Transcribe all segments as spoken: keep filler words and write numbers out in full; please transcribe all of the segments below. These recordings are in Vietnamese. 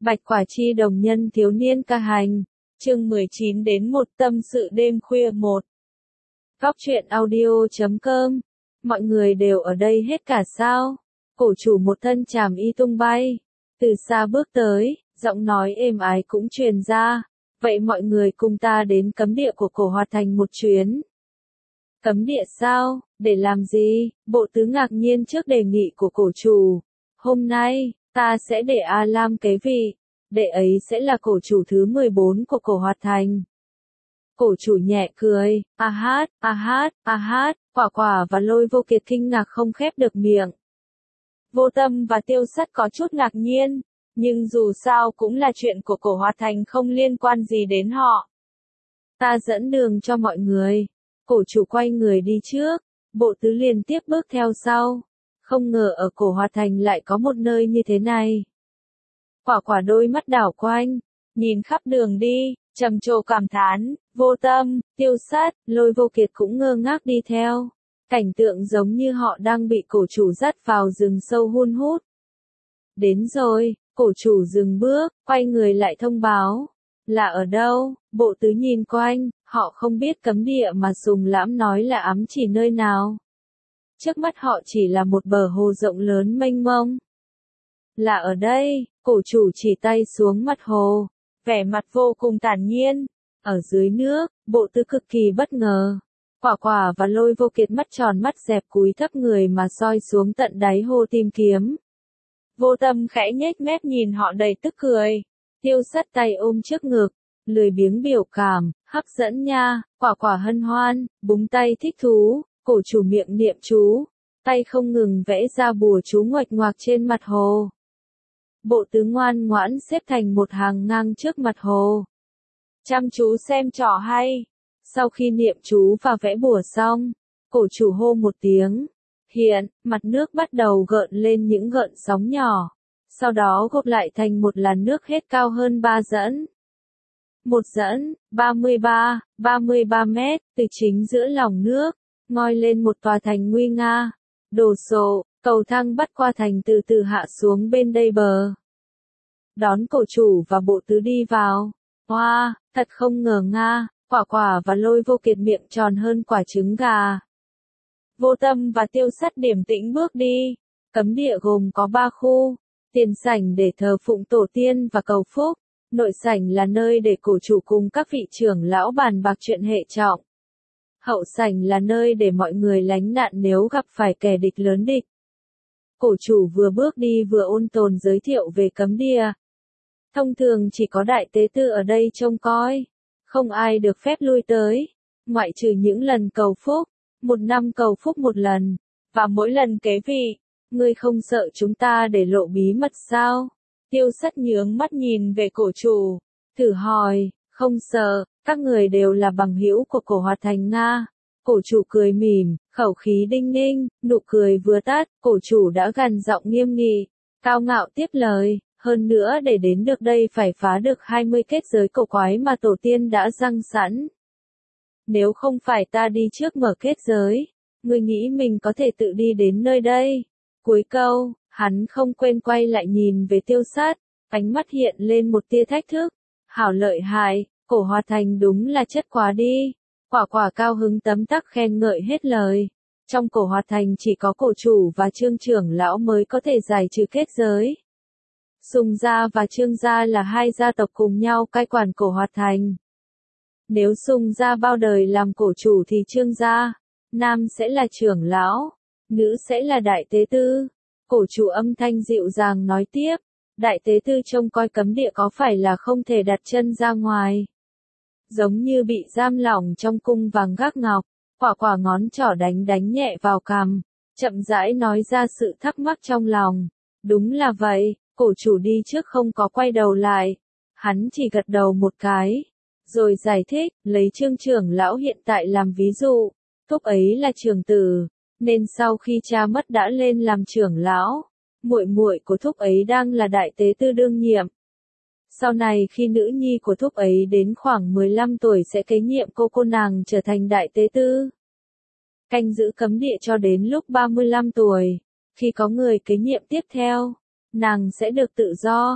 Bạch Quả Chi đồng nhân thiếu niên ca hành, chương mười chín đến một tâm sự đêm khuya một. Góc truyện audio chấm com. Mọi người đều ở đây hết cả sao? Cổ chủ một thân tràm y tung bay, từ xa bước tới, giọng nói êm ái cũng truyền ra. Vậy mọi người cùng ta đến cấm địa của Cổ Hoạt Thành một chuyến. Cấm địa sao? Để làm gì? Bộ tứ ngạc nhiên trước đề nghị của cổ chủ. Hôm nay, ta sẽ để A Lam kế vị. Đệ ấy sẽ là cổ chủ thứ mười bốn của Cổ Hoạt Thành. Cổ chủ nhẹ cười, a hát, a hát, a hát, Quả Quả và Lôi Vô Kiệt kinh ngạc không khép được miệng. Vô Tâm và Tiêu Sắt có chút ngạc nhiên, nhưng dù sao cũng là chuyện của Cổ Hoạt Thành không liên quan gì đến họ. Ta dẫn đường cho mọi người. Cổ chủ quay người đi trước, bộ tứ liên tiếp bước theo sau. Không ngờ ở Cổ Hoạt Thành lại có một nơi như thế này. Quả Quả đôi mắt đảo quanh, nhìn khắp đường đi, trầm trồ cảm thán. Vô Tâm, Tiêu Sắt, Lôi Vô Kiệt cũng ngơ ngác đi theo. Cảnh tượng giống như họ đang bị cổ chủ dắt vào rừng sâu hun hút. Đến rồi, cổ chủ dừng bước, quay người lại thông báo. Là ở đâu? Bộ tứ nhìn quanh, họ không biết cấm địa mà Sùng Lãm nói là ám chỉ nơi nào. Trước mắt họ chỉ là một bờ hồ rộng lớn mênh mông. Là ở đây, cổ chủ chỉ tay xuống mặt hồ, vẻ mặt vô cùng thản nhiên. Ở dưới nước, bộ tứ cực kỳ bất ngờ. Quả Quả và Lôi Vô Kiệt mắt tròn mắt dẹp cúi thấp người mà soi xuống tận đáy hồ tìm kiếm. Vô Tâm khẽ nhếch mép nhìn họ đầy tức cười. Tiêu Sắt tay ôm trước ngực, lười biếng biểu cảm, hấp dẫn nha. Quả Quả hân hoan, búng tay thích thú, cổ chủ miệng niệm chú, tay không ngừng vẽ ra bùa chú nguệch ngoạc trên mặt hồ. Bộ tứ ngoan ngoãn xếp thành một hàng ngang trước mặt hồ, chăm chú xem trò hay. Sau khi niệm chú và vẽ bùa xong, cổ chủ hô một tiếng. Hiện, mặt nước bắt đầu gợn lên những gợn sóng nhỏ. Sau đó gộp lại thành một làn nước hết cao hơn ba dẫn. Một dẫn, ba mươi ba, ba mươi ba mét, từ chính giữa lòng nước, ngoi lên một tòa thành nguy nga. Đồ sộ, cầu thang bắt qua thành từ từ hạ xuống bên đây bờ. Đón cổ chủ và bộ tứ đi vào. Hoa, wow, thật không ngờ nga, Quả Quả và Lôi Vô Kiệt miệng tròn hơn quả trứng gà. Vô Tâm và Tiêu Sắt điềm tĩnh bước đi. Cấm địa gồm có ba khu. Tiền sảnh để thờ phụng tổ tiên và cầu phúc. Nội sảnh là nơi để cổ chủ cùng các vị trưởng lão bàn bạc chuyện hệ trọng. Hậu sảnh là nơi để mọi người lánh nạn nếu gặp phải kẻ địch lớn địch. Cổ chủ vừa bước đi vừa ôn tồn giới thiệu về cấm địa. Thông thường chỉ có đại tế tư ở đây trông coi. Không ai được phép lui tới. Ngoại trừ những lần cầu phúc. Một năm cầu phúc một lần. Và mỗi lần kế vị. Ngươi không sợ chúng ta để lộ bí mật sao? Tiêu Sắt nhướng mắt nhìn về cổ chủ. Thử hỏi, không sợ, các người đều là bằng hữu của Cổ Hoạt Thành Nga. Cổ chủ cười mỉm, khẩu khí đinh ninh, nụ cười vừa tắt, cổ chủ đã gằn giọng nghiêm nghị, cao ngạo tiếp lời. Hơn nữa để đến được đây phải phá được hai mươi kết giới cổ quái mà tổ tiên đã răng sẵn. Nếu không phải ta đi trước mở kết giới, ngươi nghĩ mình có thể tự đi đến nơi đây? Cuối câu, hắn không quên quay lại nhìn về Tiêu Sắt, ánh mắt hiện lên một tia thách thức. Hảo lợi hại, Cổ Hoạt Thành đúng là chất quá đi. Quả Quả cao hứng tấm tắc khen ngợi hết lời. Trong Cổ Hoạt Thành chỉ có cổ chủ và Trương trưởng lão mới có thể giải trừ kết giới. Sùng gia và Trương gia là hai gia tộc cùng nhau cai quản Cổ Hoạt Thành. Nếu Sùng gia bao đời làm cổ chủ thì Trương gia, nam sẽ là trưởng lão, nữ sẽ là đại tế tư. Cổ chủ âm thanh dịu dàng nói tiếp, đại tế tư trông coi cấm địa có phải là không thể đặt chân ra ngoài. Giống như bị giam lỏng trong cung vàng gác ngọc. Quả Quả ngón trỏ đánh đánh nhẹ vào cằm, chậm rãi nói ra sự thắc mắc trong lòng. Đúng là vậy, cổ chủ đi trước không có quay đầu lại. Hắn chỉ gật đầu một cái, rồi giải thích, lấy Trương trưởng lão hiện tại làm ví dụ. Thúc ấy là trưởng tử, nên sau khi cha mất đã lên làm trưởng lão. Muội muội của thúc ấy đang là đại tế tư đương nhiệm. Sau này khi nữ nhi của thúc ấy đến khoảng mười lăm tuổi sẽ kế nhiệm cô cô nàng trở thành đại tế tư. Canh giữ cấm địa cho đến lúc ba mươi lăm tuổi. Khi có người kế nhiệm tiếp theo, nàng sẽ được tự do.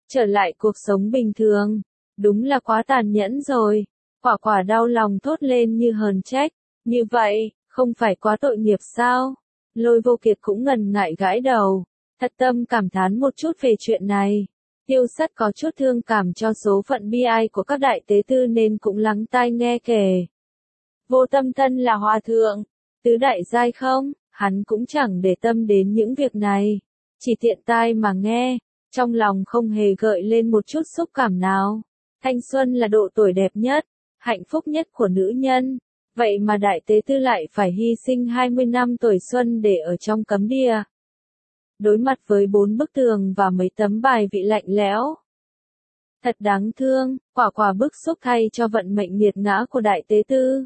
trở lại cuộc sống bình thường. Đúng là quá tàn nhẫn rồi. Quả quả đau lòng thốt lên như hờn trách. Như vậy, không phải quá tội nghiệp sao? Lôi Vô Kiệt cũng ngần ngại gãi đầu. Thật tâm cảm thán một chút về chuyện này. Tiêu Sắt có chút thương cảm cho số phận bi ai của các đại tế tư nên cũng lắng tai nghe kể. Vô Tâm thân là hòa thượng, tứ đại giai không, hắn cũng chẳng để tâm đến những việc này. Chỉ tiện tai mà nghe, trong lòng không hề gợi lên một chút xúc cảm nào. Thanh xuân là độ tuổi đẹp nhất, hạnh phúc nhất của nữ nhân. Vậy mà đại tế tư lại phải hy sinh hai mươi năm tuổi xuân để ở trong cấm địa. Đối mặt với bốn bức tường và mấy tấm bài vị lạnh lẽo. Thật đáng thương, quả quả bức xúc thay cho vận mệnh nghiệt ngã của đại tế tư.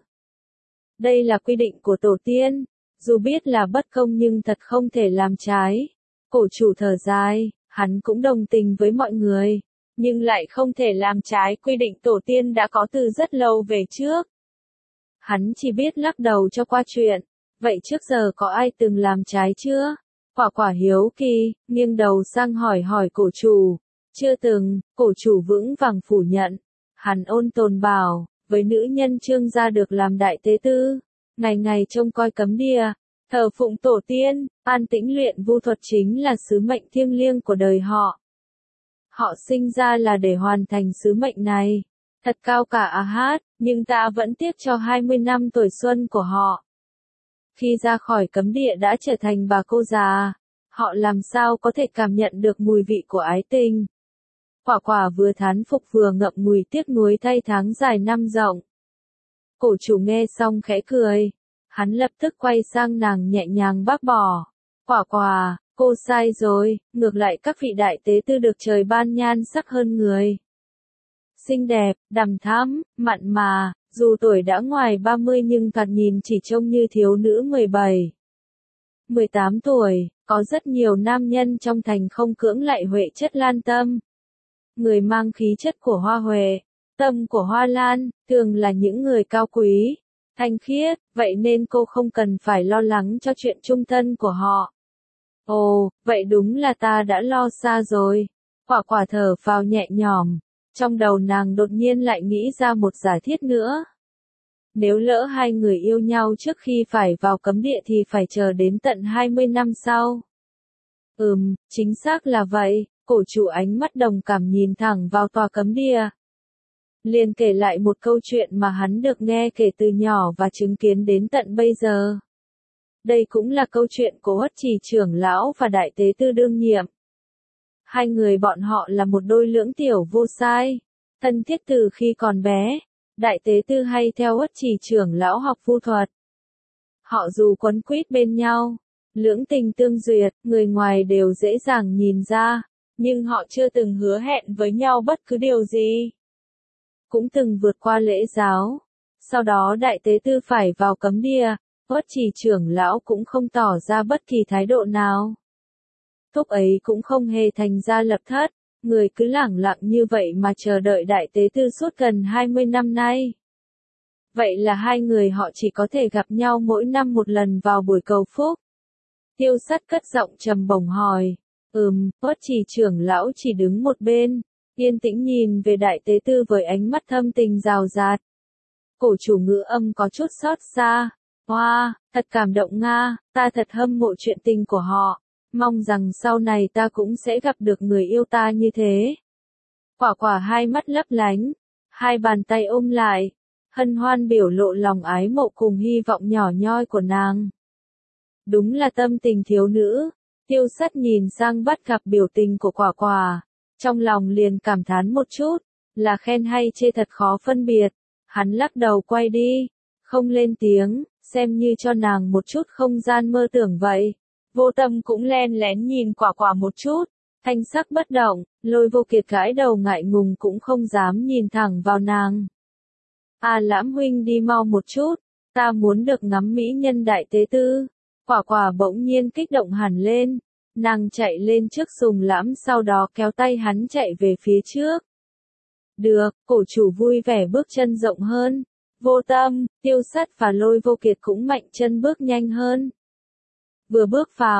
Đây là quy định của tổ tiên, dù biết là bất công nhưng thật không thể làm trái. Cổ chủ thở dài, hắn cũng đồng tình với mọi người, nhưng lại không thể làm trái quy định tổ tiên đã có từ rất lâu về trước. Hắn chỉ biết lắc đầu cho qua chuyện, vậy trước giờ có ai từng làm trái chưa? Quả quả hiếu kỳ, nghiêng đầu sang hỏi hỏi cổ chủ. Chưa từng, cổ chủ vững vàng phủ nhận. Hắn ôn tồn bảo, với nữ nhân Trương gia được làm đại tế tư, ngày ngày trông coi cấm địa, thờ phụng tổ tiên, an tĩnh luyện vu thuật chính là sứ mệnh thiêng liêng của đời họ. Họ sinh ra là để hoàn thành sứ mệnh này. Thật cao cả à hát, nhưng ta vẫn tiếc cho hai mươi năm tuổi xuân của họ. Khi ra khỏi cấm địa đã trở thành bà cô già, họ làm sao có thể cảm nhận được mùi vị của ái tình. Quả quả vừa thán phục vừa ngậm ngùi tiếc nuối thay tháng dài năm rộng. Cổ chủ nghe xong khẽ cười. Hắn lập tức quay sang nàng nhẹ nhàng bác bỏ. Quả quả, cô sai rồi, ngược lại các vị đại tế tư được trời ban nhan sắc hơn người. Xinh đẹp, đằm thắm, mặn mà, dù tuổi đã ngoài ba mươi nhưng thoạt nhìn chỉ trông như thiếu nữ mười bảy, mười tám tuổi, có rất nhiều nam nhân trong thành không cưỡng lại huệ chất lan tâm. Người mang khí chất của hoa huệ, tâm của hoa lan, thường là những người cao quý, thanh khiết, vậy nên cô không cần phải lo lắng cho chuyện chung thân của họ. Ồ, vậy đúng là ta đã lo xa rồi. Quả quả thở phào nhẹ nhõm, trong đầu nàng đột nhiên lại nghĩ ra một giả thiết nữa. Nếu lỡ hai người yêu nhau trước khi phải vào cấm địa thì phải chờ đến tận hai mươi năm sau. Ừm, chính xác là vậy, cổ chủ ánh mắt đồng cảm nhìn thẳng vào tòa cấm địa. Liền kể lại một câu chuyện mà hắn được nghe kể từ nhỏ và chứng kiến đến tận bây giờ. Đây cũng là câu chuyện của Uất Trì trưởng lão và đại tế tư đương nhiệm. Hai người bọn họ là một đôi lưỡng tiểu vô sai, thân thiết từ khi còn bé. Đại tế tư hay theo Uất Trì trưởng lão học vu thuật. Họ dù quấn quýt bên nhau, lưỡng tình tương duyệt, người ngoài đều dễ dàng nhìn ra, nhưng họ chưa từng hứa hẹn với nhau bất cứ điều gì. Cũng từng vượt qua lễ giáo. Sau đó đại tế tư phải vào cấm địa, Uất Trì trưởng lão cũng không tỏ ra bất kỳ thái độ nào. Thúc ấy cũng không hề thành ra lập thất. Người cứ lẳng lặng như vậy mà chờ đợi đại tế tư suốt gần hai mươi năm nay. Vậy là hai người họ chỉ có thể gặp nhau mỗi năm một lần vào buổi cầu phúc. Tiêu Sắt cất giọng trầm bổng hỏi. Ừm, Uất Trì trưởng lão chỉ đứng một bên, yên tĩnh nhìn về đại tế tư với ánh mắt thâm tình rào rạt. Cổ chủ ngữ âm có chút xót xa. Hoa, wow, thật cảm động Nga, ta thật hâm mộ chuyện tình của họ. Mong rằng sau này ta cũng sẽ gặp được người yêu ta như thế. Quả quả hai mắt lấp lánh, hai bàn tay ôm lại, hân hoan biểu lộ lòng ái mộ cùng hy vọng nhỏ nhoi của nàng. Đúng là tâm tình thiếu nữ. Tiêu Sắt nhìn sang bắt gặp biểu tình của quả quả, trong lòng liền cảm thán một chút, là khen hay chê thật khó phân biệt. Hắn lắc đầu quay đi, không lên tiếng, xem như cho nàng một chút không gian mơ tưởng vậy. Vô Tâm cũng len lén nhìn quả quả một chút, thanh sắc bất động, Lôi Vô Kiệt gãi đầu ngại ngùng cũng không dám nhìn thẳng vào nàng. À Lãm huynh đi mau một chút, ta muốn được ngắm mỹ nhân đại tế tư. Quả quả bỗng nhiên kích động hẳn lên, nàng chạy lên trước Sùng Lãm sau đó kéo tay hắn chạy về phía trước. Được, cổ chủ vui vẻ bước chân rộng hơn. Vô Tâm, Tiêu Sắt và Lôi Vô Kiệt cũng mạnh chân bước nhanh hơn. Vừa bước vào,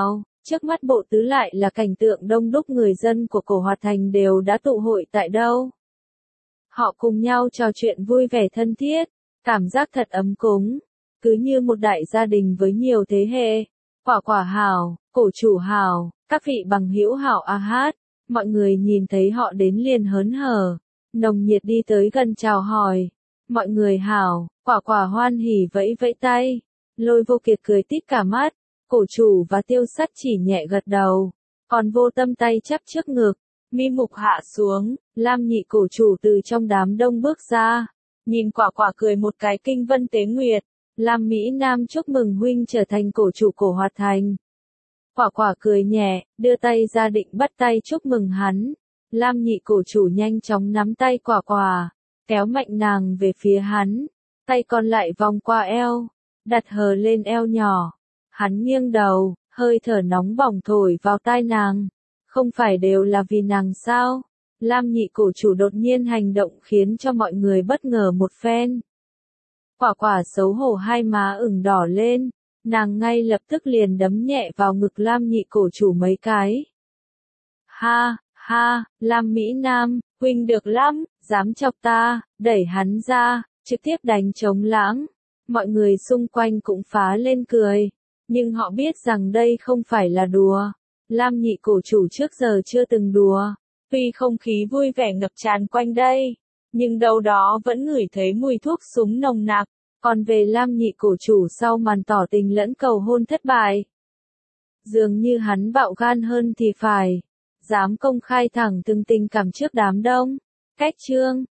Trước mắt bộ tứ lại là cảnh tượng đông đúc người dân của Cổ Hoạt Thành đều đã tụ hội tại đâu. Họ cùng nhau trò chuyện vui vẻ thân thiết, cảm giác thật ấm cúng, cứ như một đại gia đình với nhiều thế hệ. Quả quả hào, cổ chủ hào, các vị bằng hữu hảo a hát, mọi người nhìn thấy họ đến liền hớn hở, nồng nhiệt đi tới gần chào hỏi. Mọi người hảo, quả quả hoan hỉ vẫy vẫy tay, Lôi Vô Kiệt cười tít cả mắt, cổ chủ và Tiêu Sắt chỉ nhẹ gật đầu, còn Vô Tâm tay chắp trước ngực, mi mục hạ xuống, Lam nhị cổ chủ từ trong đám đông bước ra, nhìn quả quả cười một cái kinh vân tế nguyệt, Lam Mỹ Nam chúc mừng huynh trở thành cổ chủ Cổ Hoạt Thành. Quả quả cười nhẹ, đưa tay ra định bắt tay chúc mừng hắn, Lam nhị cổ chủ nhanh chóng nắm tay quả quả, kéo mạnh nàng về phía hắn, tay còn lại vòng qua eo, đặt hờ lên eo nhỏ, hắn nghiêng đầu, hơi thở nóng bỏng thổi vào tai nàng, không phải đều là vì nàng sao? Lam nhị cổ chủ đột nhiên hành động khiến cho mọi người bất ngờ một phen. Quả quả xấu hổ hai má ửng đỏ lên, nàng ngay lập tức liền đấm nhẹ vào ngực Lam nhị cổ chủ mấy cái. Ha, ha, Lam Mỹ Nam, huynh được lắm, dám chọc ta, đẩy hắn ra, trực tiếp đánh trống lãng. Mọi người xung quanh cũng phá lên cười, nhưng họ biết rằng đây không phải là đùa. Lam nhị cổ chủ trước giờ chưa từng đùa, tuy không khí vui vẻ ngập tràn quanh đây, nhưng đâu đó vẫn ngửi thấy mùi thuốc súng nồng nặc. Còn về Lam nhị cổ chủ sau màn tỏ tình lẫn cầu hôn thất bại, dường như hắn bạo gan hơn thì phải, dám công khai thẳng từng tình cảm trước đám đông. Cách chương